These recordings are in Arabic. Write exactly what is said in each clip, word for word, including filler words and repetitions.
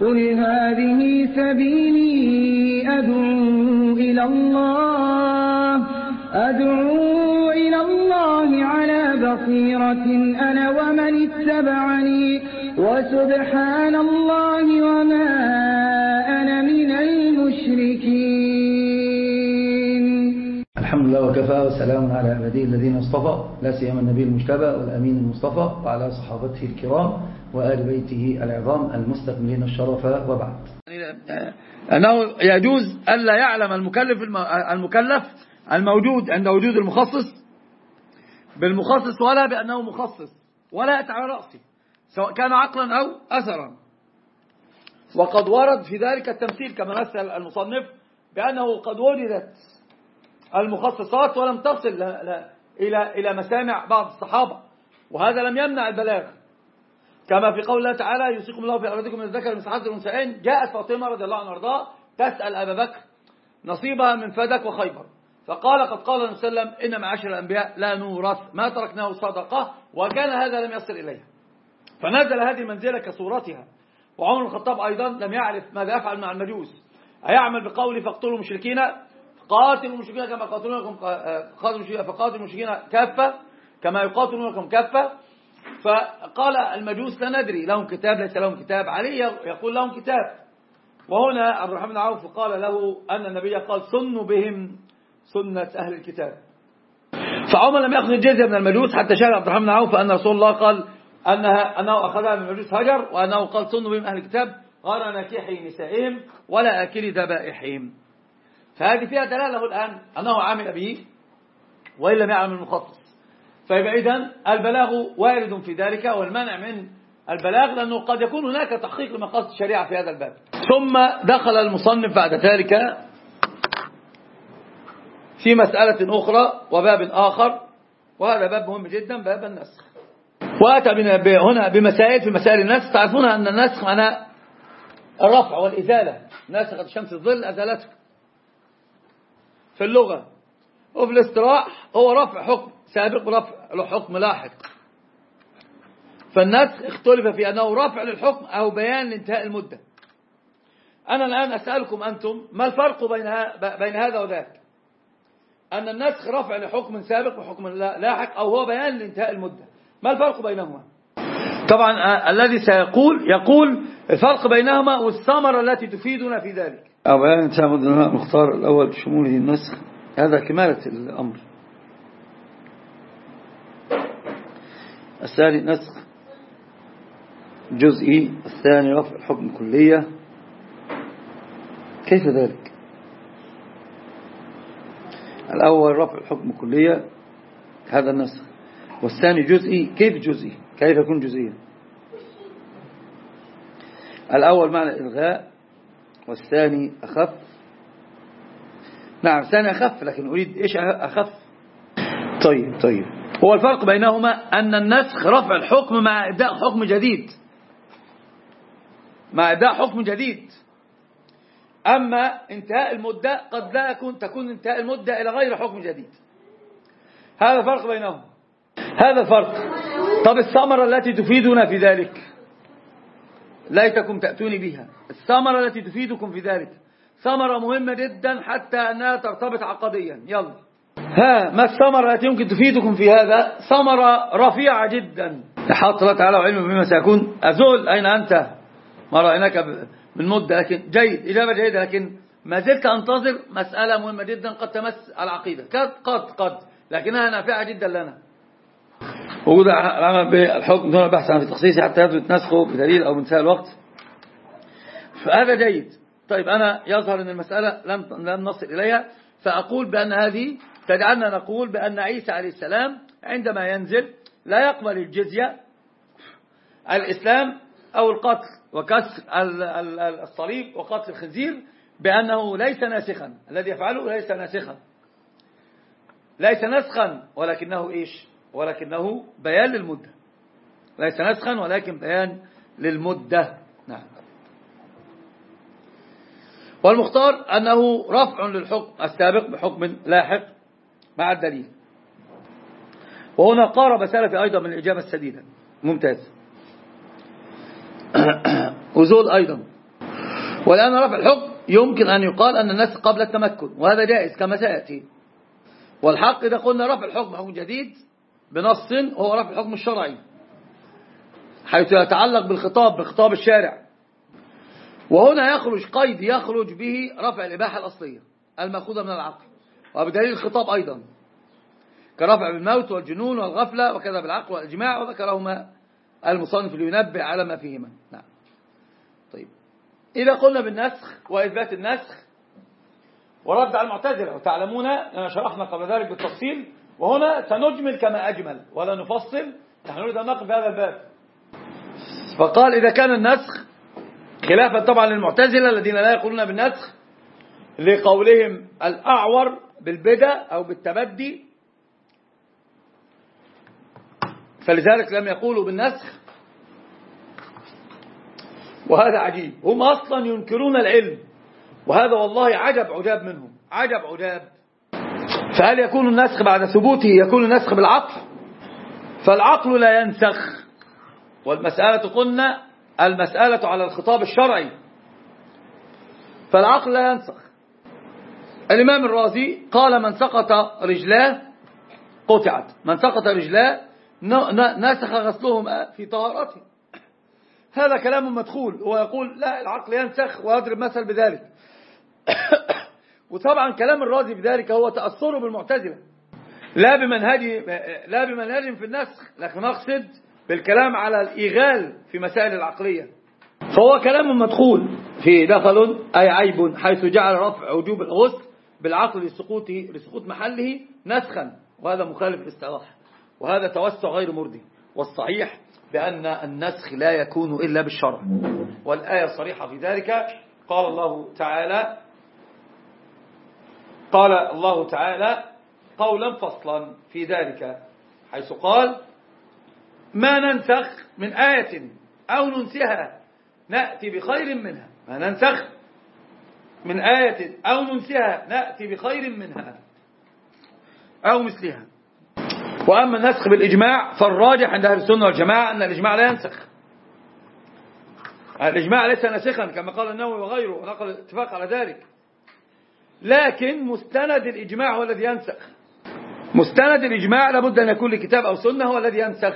قل هذه سبيلي أدعو إلى الله أدعو إلى الله على بصيرة أنا ومن اتبعني وسبحان الله وما أنا من المشركين. الحمد لله وكفى وسلام على عباده الذين اصطفى لا سيما النبي المجتبى والأمين المصطفى وعلى صحابته الكرام وآل بيته العظام المستكملين الشرف وبعد. أنه يجوز ألا يعلم المكلف المكلف الموجود عند وجود المخصص بالمخصص ولا بأنه مخصص ولا يأتي على رأسه سواء كان عقلا أو أثرا. وقد ورد في ذلك التمثيل كما مثل المصنف بأنه قد وجدت المخصصات ولم تصل إلى إلى مسامع بعض الصحابة، وهذا لم يمنع البلاغ، كما في قول الله تعالى يوصيكم الله في أولادكم من الذكر مثل حظ الأنثيين. جاءت فاطمة رضي الله عنها وارضاها تسأل أبا بكر نصيبها من فدك وخيبر، فقال قد قال النبي صلى الله عليه وسلم إن معاشر الأنبياء لا نورث ما تركناه صدقة، وكان هذا لم يصل إليها، فنزل هذه المنزلة كصورتها. وعمر بن الخطاب أيضا لم يعرف ماذا يفعل مع المجوس، أيعمل بقول فاقتلوا المشركين قاتلوا المشركين كما قاتلونكم فقاتلوا المشركين كافة كما يقاتلونكم كافة. فقال المجوس لا ندري لهم كتاب ليس لهم كتاب، علي يقول لهم كتاب. وهنا عبد الرحمن بن عوف قال له أن النبي قال سنوا بهم سنة أهل الكتاب. فعمر لم يأخذ الجزية من المجوس حتى شهد عبد الرحمن بن عوف أن رسول الله قال أنها أنه أخذها من المجوس هجر، وأنه قال سنوا بهم أهل الكتاب غير ناكحي نسائهم ولا آكل ذبائحهم. فهذه فيها دلالة الآن أنه عمل به وإن لم يعلم المخصص. فيبقى إذن البلاغ وارد في ذلك، والمنع من البلاغ لأنه قد يكون هناك تحقيق لمقاصد الشريعة في هذا الباب. ثم دخل المصنف بعد ذلك في مسألة أخرى وباب آخر، وهذا باب مهم جدا، باب النسخ. وأتى هنا بمسائل في مسائل النسخ. تعرفون أن النسخ معناه الرفع والإزالة، نسخت الشمس الظل أزالته في اللغة، وفي الاصطلاح هو رفع حكم سابق ورفع حكم لاحق. فالنسخ اختلف في أنه رفع للحكم أو بيان لانتهاء المدة. أنا الآن أسألكم أنتم ما الفرق بين بين هذا وذاك؟ أن النسخ رفع لحكم سابق وحكم لاحق أو هو بيان لانتهاء المدة، ما الفرق بينهما؟ طبعا الذي سيقول يقول الفرق بينهما والثمرة التي تفيدنا في ذلك. أو بيان انتهاء المدة مختار الأول بشموله النسخ، هذا كمالة الأمر. الثاني نسخ جزئي، الثاني رفع الحكم كلية. كيف ذلك؟ الأول رفع الحكم كلية هذا النسخ، والثاني جزئي. كيف جزئي؟ كيف يكون جزئيا؟ الأول معنى إلغاء والثاني أخف. نعم الثاني أخف، لكن أريد إيش أخف؟ طيب طيب هو الفرق بينهما أن النسخ رفع الحكم مع إبداء حكم جديد، مع إبداء حكم جديد. أما انتهاء المدة قد لا يكون تكون انتهاء المدة إلى غير حكم جديد. هذا الفرق بينهما، هذا الفرق. طب الثمرة التي تفيدنا في ذلك ليتكم تأتوني بها، الثمرة التي تفيدكم في ذلك ثمرة مهمة جدا حتى أنها ترتبط عقديا. يلا ها ما الثمرة التي يمكن تفيدكم في هذا؟ ثمرة رفيعة جدا. حاط الله تعالى وعلمه بما سيكون. أزول أين أنت؟ ما رأيناك من مدة، لكن جيد، إجابة جيدة، لكن ما زلت أنتظر مسألة مهمة جدا قد تمس العقيدة، قد قد قد لكنها نافعة جدا لنا. وجود العمل بالحكم دون البحث عن تخصيصه حتى يثبت نسخه بدليل أو بانتهاء الوقت، فهذا جيد. طيب أنا يظهر أن المسألة لم لم نصل إليها، فأقول بأن هذه تجعلنا نقول بأن عيسى عليه السلام عندما ينزل لا يقبل الجزية، الإسلام أو القتل وكسر الصليب وقتل الخنزير، بأنه ليس ناسخا، الذي يفعله ليس ناسخا، ليس نسخا، ولكنه إيش؟ ولكنه بيان للمدة. ليس نسخا ولكن بيان للمدة. نعم. والمختار أنه رفع للحكم السابق بحكم لاحق مع الدليل. وهنا قارب سلفي أيضا من الإجابة السديدة. ممتاز. وزول أيضا والآن رفع الحكم يمكن أن يقال أن النسخ قبل التمكن، وهذا جائز كما سيأتي. والحق إذا قلنا رفع الحكم حكم جديد بنص هو رفع الحكم الشرعي، حيث يتعلق بالخطاب بخطاب الشارع. وهنا يخرج قيد يخرج به رفع الإباحة الأصلية المأخوذة من العقل، وبدليل الخطاب أيضا، كرفع بالموت والجنون والغفلة، وكذا بالعقل والإجماع، وذكرهما المصنف لينبه على ما فيهما. نعم. طيب، إذا قلنا بالنسخ وإثبات النسخ ورد على المعتزلة، وتعلمون أننا شرحنا قبل ذلك بالتفصيل، وهنا سنجمل كما أجمل ولا نفصل، نحن نريد أن نقف في هذا الباب. فقال إذا كان النسخ خلافا طبعا للمعتزلة الذين لا يقولون بالنسخ لقولهم الأعور بالبدع أو بالتبدي، فلذلك لم يقولوا بالنسخ. وهذا عجيب، هم أصلا ينكرون العلم، وهذا والله عجب عجاب منهم، عجب عجاب. فهل يكون النسخ بعد ثبوته يكون النسخ بالعقل؟ فالعقل لا ينسخ، والمسألة قلنا المسألة على الخطاب الشرعي، فالعقل لا ينسخ. الإمام الرازي قال من سقط رجلاه قطعت، من سقط رجلاه نسخ غسلهما في طهارته. هذا كلام مدخول، هو يقول لا العقل ينسخ ويضرب مثل بذلك. وطبعا كلام الرازي بذلك هو تأثره بالمعتزلة، لا بمنهج لا بمنهج في النسخ، لكن أقصد بالكلام على الإيغال في مسائل العقلية. فهو كلام مدخول في دخل أي عيب، حيث جعل رفع وجوب الغسل بالعقل لسقوطه لسقوط محله نسخا، وهذا مخالف للاصطلاح، وهذا توسع غير مرضي. والصحيح بأن النسخ لا يكون إلا بالشرع، والآية صريحة في ذلك. قال الله تعالى قال الله تعالى قولا فصلا في ذلك، حيث قال ما ننسخ من آية أو ننسها نأتي بخير منها، ما ننسخ من آية أو ننسها نأتي بخير منها أو مثلها. وأما النسخ بالإجماع فالراجح عند أهل السنة والجماعة أن الإجماع لا ينسخ، الإجماع ليس ناسخا كما قال النووي وغيره، ونقل الاتفاق على ذلك، لكن مستند الإجماع هو الذي ينسخ. مستند الإجماع لابد أن يكون لكتاب أو سنة هو الذي ينسخ.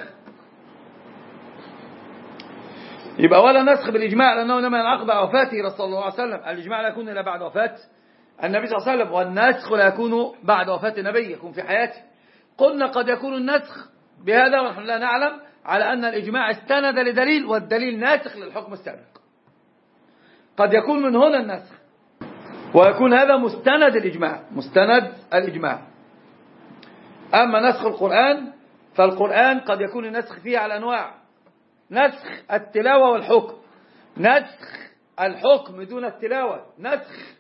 يبقى ولا نسخ بالإجماع، لأنه لما ينعقد بعد وفاته صلى الله عليه وسلم، الإجماع لا يكون إلا بعد وفاة النبي صلى الله عليه وسلم، والنسخ لا يكون بعد وفاة النبي، يكون في حياته. قلنا قد يكون النسخ بهذا ونحن لا نعلم، على أن الإجماع استند لدليل، والدليل ناسخ للحكم السابق. قد يكون من هنا النسخ، ويكون هذا مستند الإجماع، مستند الإجماع. أما نسخ القرآن فالقرآن قد يكون النسخ فيه على أنواع: نسخ التلاوة والحكم، نسخ الحكم دون التلاوة، نسخ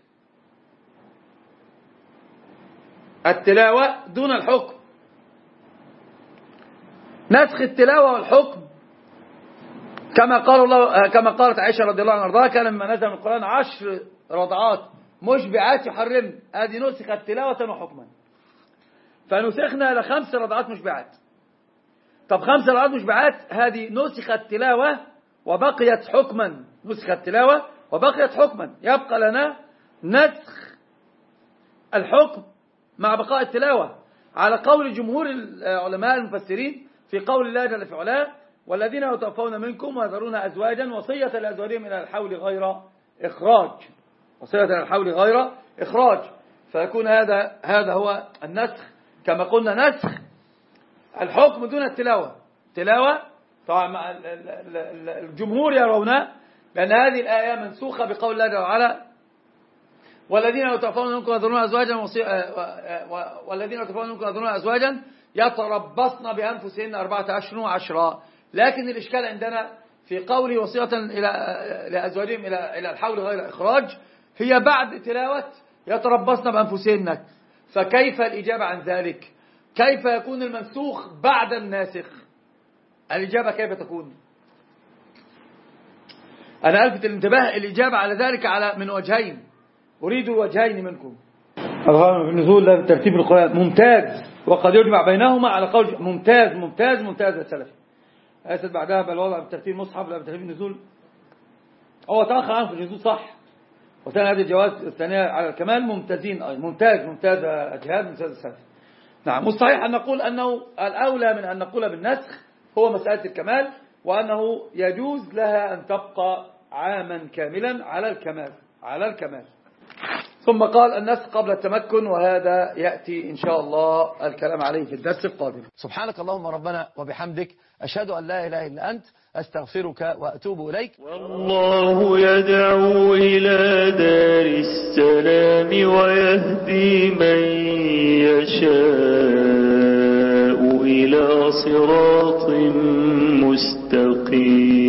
التلاوة دون الحكم. نسخ التلاوة والحكم كما قال الله، كما قالت عائشة رضي الله عنها وارضاها: كان مما نزل من القرآن عشر رضعات مشبعات يحرمن، هذه نسخت تلاوة وحكما. فنسخنا لخمس رضعات مشبعات. طب خمس رضعات مشبعات هذه نسخت تلاوة وبقيت حكما، نسخت تلاوة وبقيت حكما، يبقى لنا نسخ الحكم مع بقاء التلاوة، على قول جمهور العلماء المفسرين في قول الله جل في علاه: والذين يتوفون منكم ويذرون أزواجا وصية لأزواجهم إلى الحول غير إخراج، وصية إلى الحول غير إخراج. فيكون هذا هذا هو النسخ، كما قلنا نسخ الحكم دون التلاوة. تلاوة طبعا الجمهور يرون بأن هذه الآية منسوخة بقول الله جل وعلا: والذين يتوفون منكم ويذرون أزواجا والذين يتوفون منكم ويذرون أزواجا يتربصن بأنفسهن أربعة أشهر وعشرا. لكن الإشكال عندنا في قوله وصية إلى لأزواجهم إلى إلى الحول غير إخراج، هي بعد تلاوة يتربصن بأنفسهن. فكيف الإجابة عن ذلك؟ كيف يكون المنسوخ بعد الناسخ؟ الإجابة كيف تكون؟ أنا ألفت الانتباه الإجابة على ذلك على من وجهين، أريد الوجهين منكم. الغرض في النزول ده ترتيب القرآن ممتاز، وقد يجمع بينهما على قول ممتاز ممتاز ممتاز السلفي. أسد بعدها بالوضع بترتيب المصحف لا بترتيب النزول، هو تأخر عنه في النزول صح، وثاني هذه الجواز الثانية على الكمال ممتازين أي ممتاز ممتاز جهاد ممتاز السلف. نعم والصحيح أن نقول أنه الأولى من أن نقول بالنسخ هو مسألة الكمال، وأنه يجوز لها أن تبقى عاما كاملا على الكمال على الكمال. ثم قال النسخ قبل التمكن، وهذا يأتي إن شاء الله الكلام عليه في الدرس القادم. سبحانك اللهم ربنا وبحمدك، أشهد أن لا إله إلا أنت، أستغفرك وأتوب إليك. والله يدعو إلى دار السلام ويهدي من يشاء إلى صراط مستقيم.